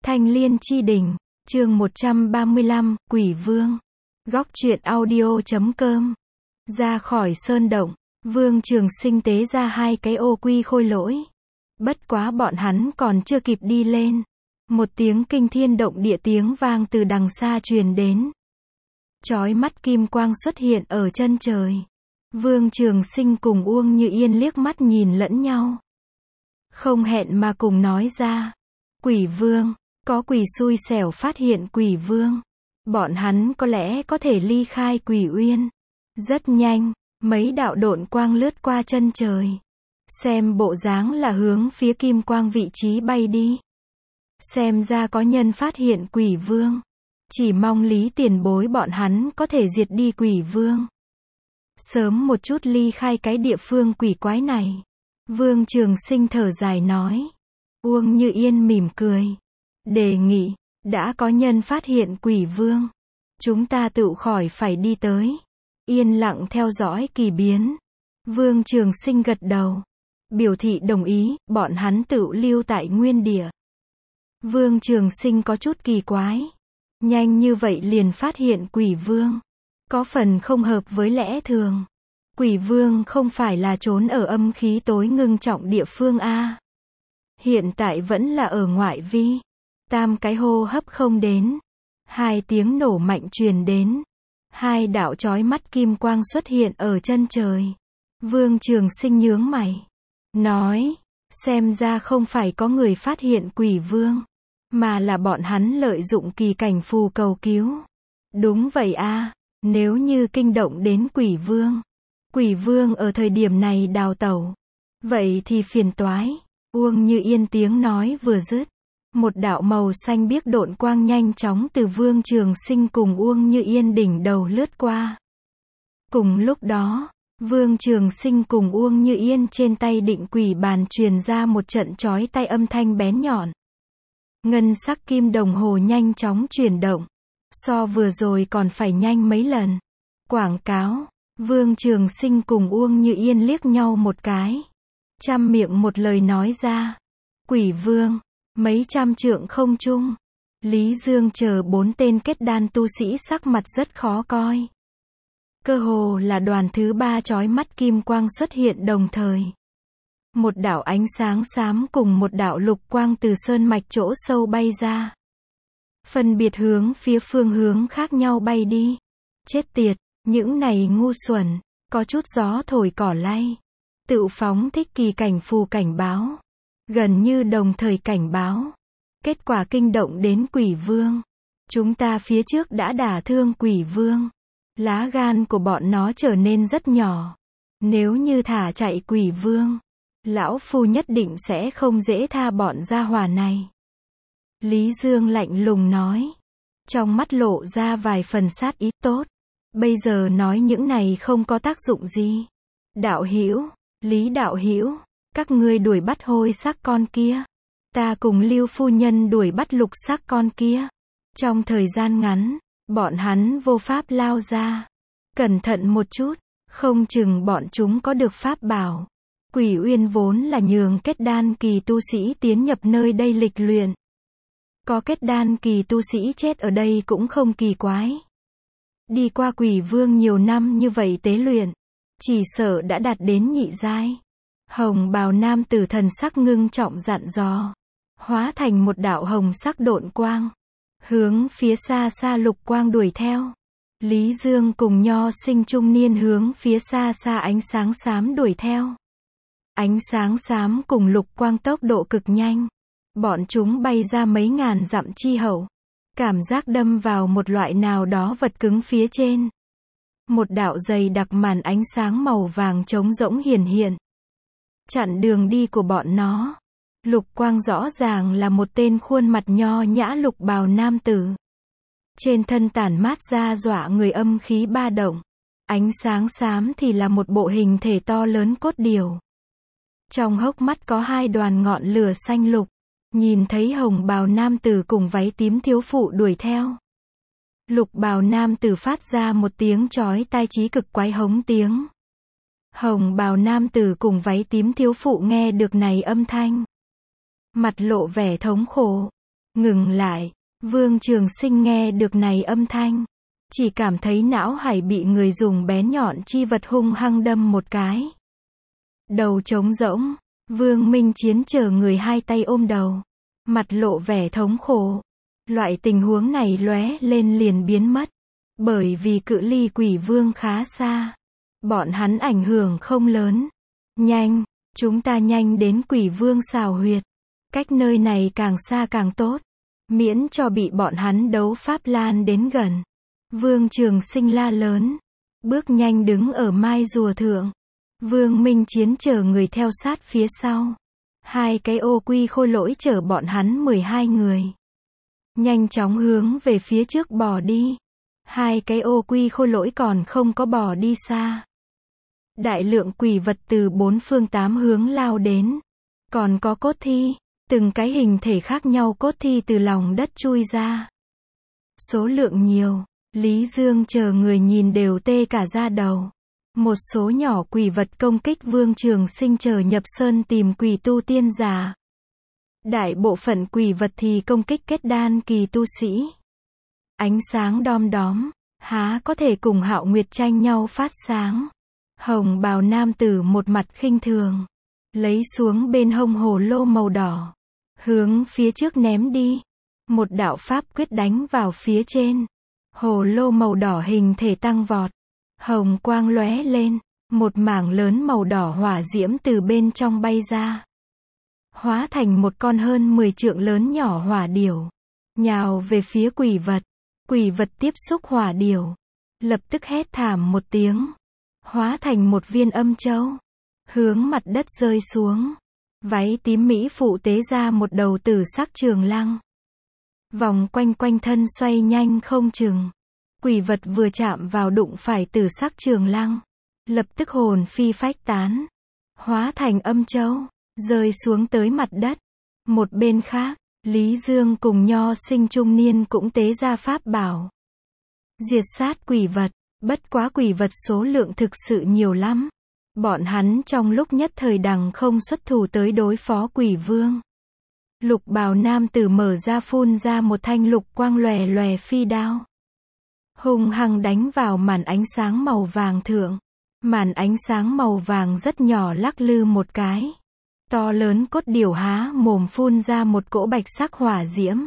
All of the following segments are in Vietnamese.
Thanh Liên Chi Đỉnh, chương 135, Quỷ Vương. Góc truyện audio.com. Ra khỏi sơn động, Vương Trường Sinh tế ra hai cái ô quy khôi lỗi. Bất quá bọn hắn còn chưa kịp đi lên. Một tiếng kinh thiên động địa tiếng vang từ đằng xa truyền đến. Chói mắt kim quang xuất hiện ở chân trời. Vương Trường Sinh cùng Uông Như Yên liếc mắt nhìn lẫn nhau. Không hẹn mà cùng nói ra. Quỷ Vương, có quỷ xui xẻo phát hiện Quỷ Vương. Bọn hắn có lẽ có thể ly khai Quỷ Uyên. Rất nhanh, mấy đạo độn quang lướt qua chân trời. Xem bộ dáng là hướng phía kim quang vị trí bay đi. Xem ra có nhân phát hiện Quỷ Vương. Chỉ mong Lý tiền bối bọn hắn có thể diệt đi Quỷ Vương. Sớm một chút ly khai cái địa phương quỷ quái này. Vương Trường Sinh thở dài nói. Uông Như Yên mỉm cười. Đề nghị, đã có nhân phát hiện Quỷ Vương. Chúng ta tự khỏi phải đi tới. Yên lặng theo dõi kỳ biến. Vương Trường Sinh gật đầu. Biểu thị đồng ý, bọn hắn tự lưu tại nguyên địa. Vương Trường Sinh có chút kỳ quái. Nhanh như vậy liền phát hiện Quỷ Vương. Có phần không hợp với lẽ thường. Quỷ Vương không phải là trốn ở âm khí tối ngưng trọng địa phương A. Hiện tại vẫn là ở ngoại vi. Tam cái hô hấp không đến. Hai tiếng nổ mạnh truyền đến. Hai đạo chói mắt kim quang xuất hiện ở chân trời. Vương Trường Sinh nhướng mày. Nói, xem ra không phải có người phát hiện Quỷ Vương. Mà là bọn hắn lợi dụng kỳ cảnh phù cầu cứu. Đúng vậy a, nếu như kinh động đến Quỷ Vương. Quỷ Vương ở thời điểm này đào tẩu. Vậy thì phiền toái. Uông Như Yên tiếng nói vừa dứt. Một đạo màu xanh biếc độn quang nhanh chóng từ Vương Trường Sinh cùng Uông Như Yên đỉnh đầu lướt qua. Cùng lúc đó, Vương Trường Sinh cùng Uông Như Yên trên tay định quỷ bàn truyền ra một trận chói tai âm thanh bén nhọn. Ngân sắc kim đồng hồ nhanh chóng chuyển động. So vừa rồi còn phải nhanh mấy lần. Quảng cáo. Vương Trường Sinh cùng Uông Như Yên liếc nhau một cái. Trăm miệng một lời nói ra. Quỷ Vương. Mấy trăm trượng không trung. Lý Dương chờ 4 tên kết đan tu sĩ sắc mặt rất khó coi. Cơ hồ là đoàn thứ 3 chói mắt kim quang xuất hiện đồng thời. Một đạo ánh sáng xám cùng một đạo lục quang từ sơn mạch chỗ sâu bay ra. Phân biệt hướng phía phương hướng khác nhau bay đi. Chết tiệt, những này ngu xuẩn, có chút gió thổi cỏ lay. Tự phóng thích kỳ cảnh phù cảnh báo. Gần như đồng thời cảnh báo. Kết quả kinh động đến Quỷ Vương. Chúng ta phía trước đã đả thương Quỷ Vương. Lá gan của bọn nó trở nên rất nhỏ. Nếu như thả chạy Quỷ Vương, lão phu nhất định sẽ không dễ tha bọn gia hỏa này. Lý Dương lạnh lùng nói. Trong mắt lộ ra vài phần sát ý tốt. Bây giờ nói những này không có tác dụng gì. Đạo hữu, Lý đạo hữu, các ngươi đuổi bắt hôi xác con kia. Ta cùng Lưu phu nhân đuổi bắt lục xác con kia. Trong thời gian ngắn, bọn hắn vô pháp lao ra. Cẩn thận một chút, không chừng bọn chúng có được pháp bảo. Quỷ Uyên vốn là nhường kết đan kỳ tu sĩ tiến nhập nơi đây lịch luyện. Có kết đan kỳ tu sĩ chết ở đây cũng không kỳ quái. Đi qua Quỷ Vương nhiều năm như vậy tế luyện, chỉ sợ đã đạt đến nhị giai. Hồng bào nam tử thần sắc ngưng trọng dặn dò. Hóa thành một đạo hồng sắc độn quang. Hướng phía xa xa lục quang đuổi theo. Lý Dương cùng nho sinh trung niên hướng phía xa xa ánh sáng xám đuổi theo. Ánh sáng xám cùng lục quang tốc độ cực nhanh. Bọn chúng bay ra mấy ngàn dặm chi hậu. Cảm giác đâm vào một loại nào đó vật cứng phía trên. Một đạo dày đặc màn ánh sáng màu vàng trống rỗng hiển hiện. Chặn đường đi của bọn nó. Lục quang rõ ràng là một tên khuôn mặt nho nhã lục bào nam tử. Trên thân tản mát ra dọa người âm khí ba động. Ánh sáng xám thì là một bộ hình thể to lớn cốt điều. Trong hốc mắt có hai đoàn ngọn lửa xanh lục. Nhìn thấy hồng bào nam tử cùng váy tím thiếu phụ đuổi theo. Lục bào nam tử phát ra một tiếng chói tai chí cực quái hống tiếng. Hồng bào nam tử cùng váy tím thiếu phụ nghe được này âm thanh. Mặt lộ vẻ thống khổ. Ngừng lại. Vương Trường Sinh nghe được này âm thanh. Chỉ cảm thấy não hải bị người dùng bén nhọn chi vật hung hăng đâm một cái. Đầu trống rỗng. Vương Minh Chiến chờ người hai tay ôm đầu. Mặt lộ vẻ thống khổ. Loại tình huống này lóe lên liền biến mất. Bởi vì cự ly quỷ vương khá xa. Bọn hắn ảnh hưởng không lớn. Nhanh, chúng ta nhanh đến quỷ vương xào huyệt. Cách nơi này càng xa càng tốt. Miễn cho bị bọn hắn đấu pháp lan đến gần. Vương Trường Sinh la lớn. Bước nhanh đứng ở mai rùa thượng. Vương Minh Chiến chờ người theo sát phía sau. Hai cái ô quy khôi lỗi chở bọn hắn 12 người. Nhanh chóng hướng về phía trước bò đi. Hai cái ô quy khôi lỗi còn không có bò đi xa. Đại lượng quỷ vật từ bốn phương tám hướng lao đến. Còn có cốt thi. Từng cái hình thể khác nhau cốt thi từ lòng đất chui ra. Số lượng nhiều. Lý Dương chờ người nhìn đều tê cả da đầu. Một số nhỏ quỷ vật công kích Vương Trường Sinh chờ nhập sơn tìm quỷ tu tiên giả. Đại bộ phận quỷ vật thì công kích kết đan kỳ tu sĩ. Ánh sáng đom đóm, há có thể cùng Hạo Nguyệt tranh nhau phát sáng. Hồng bào nam tử một mặt khinh thường. Lấy xuống bên hông hồ lô màu đỏ. Hướng phía trước ném đi. Một đạo pháp quyết đánh vào phía trên. Hồ lô màu đỏ hình thể tăng vọt. Hồng quang lóe lên. Một mảng lớn màu đỏ hỏa diễm từ bên trong bay ra. Hóa thành một con hơn 10 trượng lớn nhỏ hỏa điểu. Nhào về phía quỷ vật. Quỷ vật tiếp xúc hỏa điểu. Lập tức hét thảm một tiếng. Hóa thành một viên âm châu. Hướng mặt đất rơi xuống. Váy tím mỹ phụ tế ra một đầu tử sắc trường lăng. Vòng quanh quanh thân xoay nhanh không chừng. Quỷ vật vừa chạm vào đụng phải tử sắc trường lăng. Lập tức hồn phi phách tán. Hóa thành âm châu. Rơi xuống tới mặt đất. Một bên khác, Lý Dương cùng nho sinh trung niên cũng tế ra pháp bảo. Diệt sát quỷ vật. Bất quá quỷ vật số lượng thực sự nhiều lắm. Bọn hắn trong lúc nhất thời đằng không xuất thủ tới đối phó quỷ vương. Lục bào nam tử mở ra phun ra một thanh lục quang lòe lòe phi đao. Hung hăng đánh vào màn ánh sáng màu vàng thượng. Màn ánh sáng màu vàng rất nhỏ lắc lư một cái. To lớn cốt điểu há mồm phun ra một cỗ bạch sắc hỏa diễm.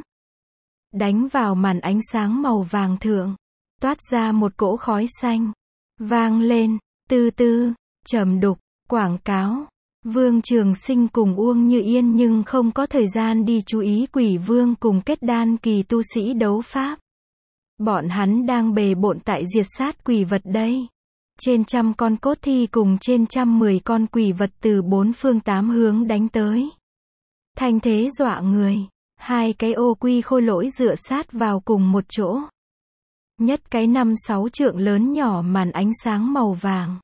Đánh vào màn ánh sáng màu vàng thượng. Toát ra một cỗ khói xanh. Vang lên, tư tư, trầm đục, quảng cáo. Vương Trường Sinh cùng Uông Như Yên nhưng không có thời gian đi chú ý quỷ vương cùng kết đan kỳ tu sĩ đấu pháp. Bọn hắn đang bề bộn tại diệt sát quỷ vật đây. Trên 100 con cốt thi cùng trên 110 con quỷ vật từ bốn phương tám hướng đánh tới. Thanh thế dọa người. Hai cái ô quy khôi lỗi dựa sát vào cùng một chỗ. Nhất cái 5-6 trượng lớn nhỏ màn ánh sáng màu vàng.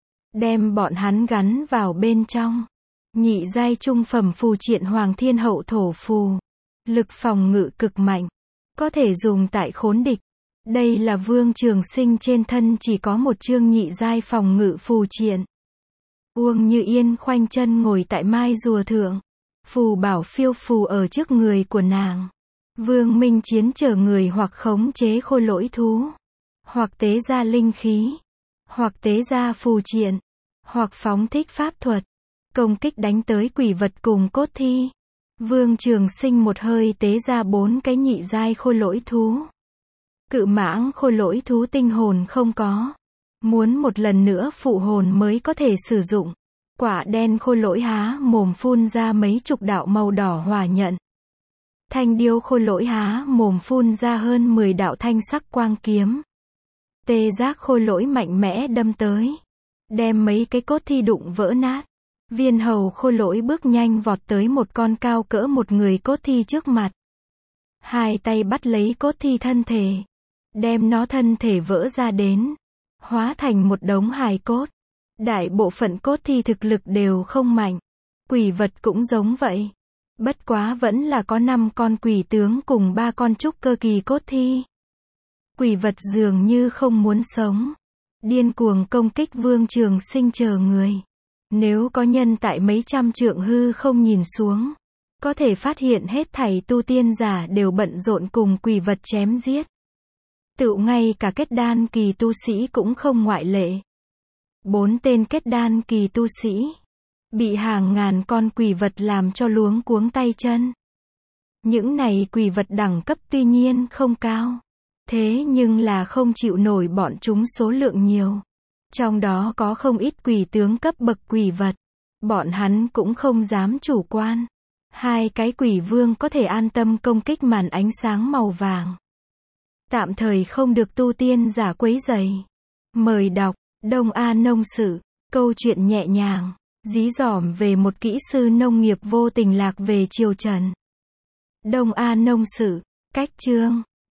Đem bọn hắn gắn vào bên trong. Nhị giai trung phẩm phù triện Hoàng Thiên Hậu Thổ phù. Lực phòng ngự cực mạnh. Có thể dùng tại khốn địch. Đây là Vương Trường Sinh trên thân chỉ có một chương nhị giai phòng ngự phù triện. Uông Như Yên khoanh chân ngồi tại mai rùa thượng. Phù bảo phiêu phù ở trước người của nàng. Vương Minh Chiến chờ người hoặc khống chế khôi lỗi thú. Hoặc tế ra linh khí. Hoặc tế ra phù triện. Hoặc phóng thích pháp thuật. Công kích đánh tới quỷ vật cùng cốt thi. Vương Trường Sinh một hơi tế ra 4 cái nhị giai khôi lỗi thú. Cự mãng khôi lỗi thú tinh hồn không có. Muốn một lần nữa phụ hồn mới có thể sử dụng. Quả đen khôi lỗi há mồm phun ra mấy chục đạo màu đỏ hỏa nhận. Thanh điêu khôi lỗi há mồm phun ra hơn 10 đạo thanh sắc quang kiếm. Tê giác khôi lỗi mạnh mẽ đâm tới. Đem mấy cái cốt thi đụng vỡ nát. Viên hầu khôi lỗi bước nhanh vọt tới một con cao cỡ một người cốt thi trước mặt. Hai tay bắt lấy cốt thi thân thể. Đem nó thân thể vỡ ra đến. Hóa thành một đống hài cốt. Đại bộ phận cốt thi thực lực đều không mạnh. Quỷ vật cũng giống vậy. Bất quá vẫn là có 5 con quỷ tướng cùng 3 con trúc cơ kỳ cốt thi. Quỷ vật dường như không muốn sống. Điên cuồng công kích Vương Trường Sinh chờ người. Nếu có nhân tại mấy trăm trượng hư không nhìn xuống. có thể phát hiện hết thảy tu tiên giả đều bận rộn cùng quỷ vật chém giết. Tựu ngay cả kết đan kỳ tu sĩ cũng không ngoại lệ. 4 tên kết đan kỳ tu sĩ bị hàng ngàn con quỷ vật làm cho luống cuống tay chân. Những này quỷ vật đẳng cấp tuy nhiên không cao, thế nhưng là không chịu nổi bọn chúng số lượng nhiều. Trong đó có không ít quỷ tướng cấp bậc quỷ vật. Bọn hắn cũng không dám chủ quan. 2 cái quỷ vương có thể an tâm công kích màn ánh sáng màu vàng. Tạm thời không được tu tiên giả quấy rầy. Mời đọc, Đông A Nông Sự, câu chuyện nhẹ nhàng, dí dỏm về một kỹ sư nông nghiệp vô tình lạc về triều Trần. Đông A Nông Sự, cách chương.